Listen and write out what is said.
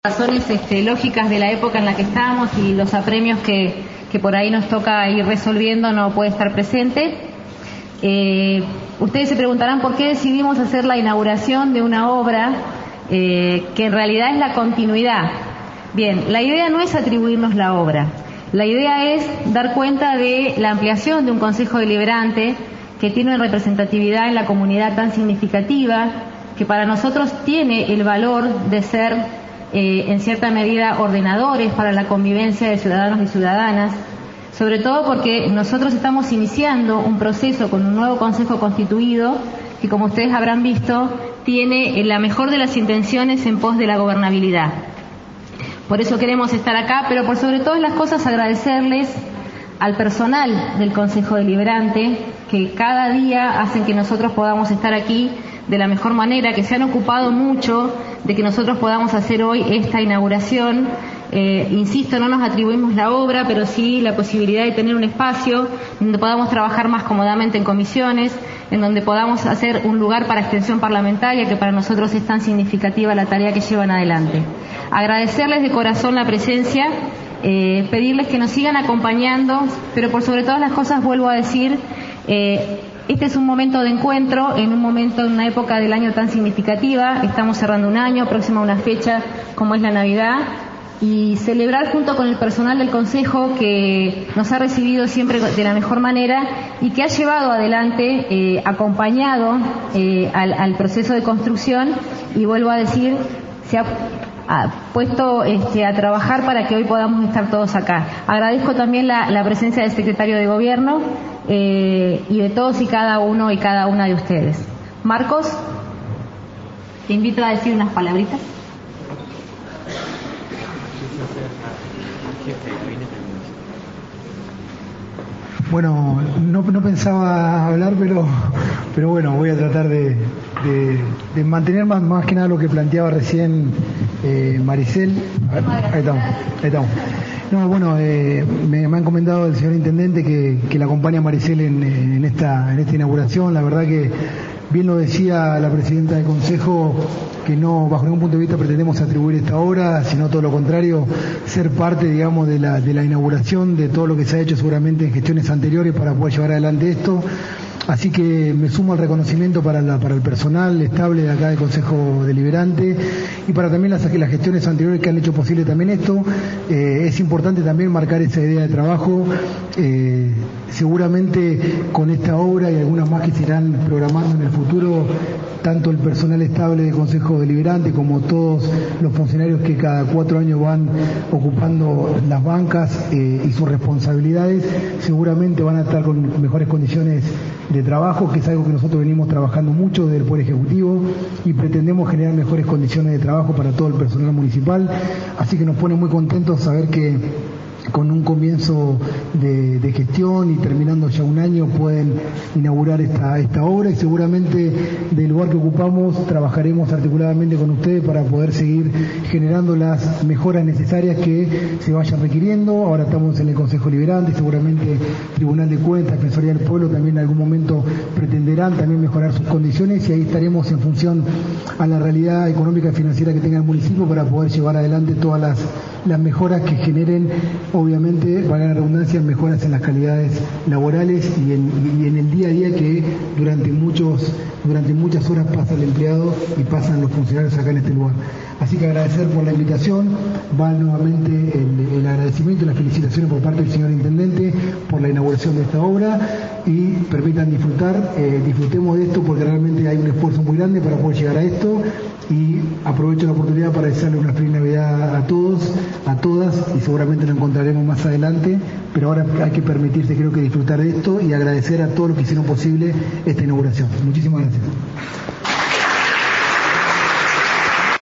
Razones lógicas de la época en la que estamos y los apremios que por ahí nos toca ir resolviendo, no puede estar presente. Ustedes se preguntarán por qué decidimos hacer la inauguración de una obra que en realidad es la continuidad. Bien, la idea no es atribuirnos la obra, la idea es dar cuenta de la ampliación de un Consejo Deliberante que tiene una representatividad en la comunidad tan significativa, que para nosotros tiene el valor de ser en cierta medida ordenadores para la convivencia de ciudadanos y ciudadanas, sobre todo porque nosotros estamos iniciando un proceso con un nuevo Consejo Constituido que, como ustedes habrán visto, tiene la mejor de las intenciones en pos de la gobernabilidad. Por eso queremos estar acá, pero por sobre todas las cosas agradecerles al personal del Consejo Deliberante, que cada día hacen que nosotros podamos estar aquí de la mejor manera, que se han ocupado mucho de que nosotros podamos hacer hoy esta inauguración. Insisto, no nos atribuimos la obra, pero sí la posibilidad de tener un espacio donde podamos trabajar más cómodamente en comisiones, en donde podamos hacer un lugar para extensión parlamentaria, que para nosotros es tan significativa la tarea que llevan adelante. Agradecerles de corazón la presencia, pedirles que nos sigan acompañando, pero por sobre todas las cosas vuelvo a decir, este es un momento de encuentro, en una época del año tan significativa. Estamos cerrando un año, próxima a una fecha como es la Navidad, y celebrar junto con el personal del Consejo, que nos ha recibido siempre de la mejor manera y que ha llevado adelante, acompañado al proceso de construcción, y vuelvo a decir, se ha puesto a trabajar para que hoy podamos estar todos acá. Agradezco también la presencia del secretario de Gobierno y de todos y cada uno y cada una de ustedes. Marcos, te invito a decir unas palabritas. Bueno, no pensaba hablar, pero bueno, voy a tratar de mantener más que nada lo que planteaba recién Maricel. Ahí estamos. No, bueno, me han comentado el señor Intendente que la acompaña Maricel en esta inauguración. La verdad que bien lo decía la Presidenta del Consejo, que no, bajo ningún punto de vista pretendemos atribuir esta obra, sino todo lo contrario, ser parte, digamos, de la inauguración de todo lo que se ha hecho seguramente en gestiones anteriores para poder llevar adelante esto. Así que me sumo al reconocimiento para el personal estable de acá del Consejo Deliberante y para también las gestiones anteriores que han hecho posible también esto. Es importante también marcar esa idea de trabajo. Seguramente con esta obra y algunas más que se irán programando en el futuro, tanto el personal estable del Consejo Deliberante como todos los funcionarios que cada 4 años van ocupando las bancas y sus responsabilidades, seguramente van a estar con mejores condiciones de trabajo, que es algo que nosotros venimos trabajando mucho desde el Poder Ejecutivo y pretendemos generar mejores condiciones de trabajo para todo el personal municipal. Así que nos pone muy contentos saber que con un comienzo de gestión y terminando ya un año pueden inaugurar esta obra, y seguramente del lugar que ocupamos trabajaremos articuladamente con ustedes para poder seguir generando las mejoras necesarias que se vayan requiriendo. Ahora estamos en el Consejo Deliberante, seguramente Tribunal de Cuentas, Defensoría del Pueblo también en algún momento pretenderán también mejorar sus condiciones, y ahí estaremos en función a la realidad económica y financiera que tenga el municipio para poder llevar adelante todas las mejoras que generen, obviamente, valga la redundancia, mejoras en las calidades laborales y en el día a día que durante muchas horas pasa el empleado y pasan los funcionarios acá en este lugar. Así que agradecer por la invitación, va nuevamente el agradecimiento y las felicitaciones por parte del señor Intendente por la inauguración de esta obra, y permitan disfrutemos de esto porque realmente hay un esfuerzo muy grande para poder llegar a esto, y aprovecho la oportunidad para desearle una feliz Navidad a todos, a todas, y seguramente lo encontraremos más adelante, pero ahora hay que permitirse, creo que, disfrutar de esto y agradecer a todos los que hicieron posible esta inauguración. Muchísimas gracias.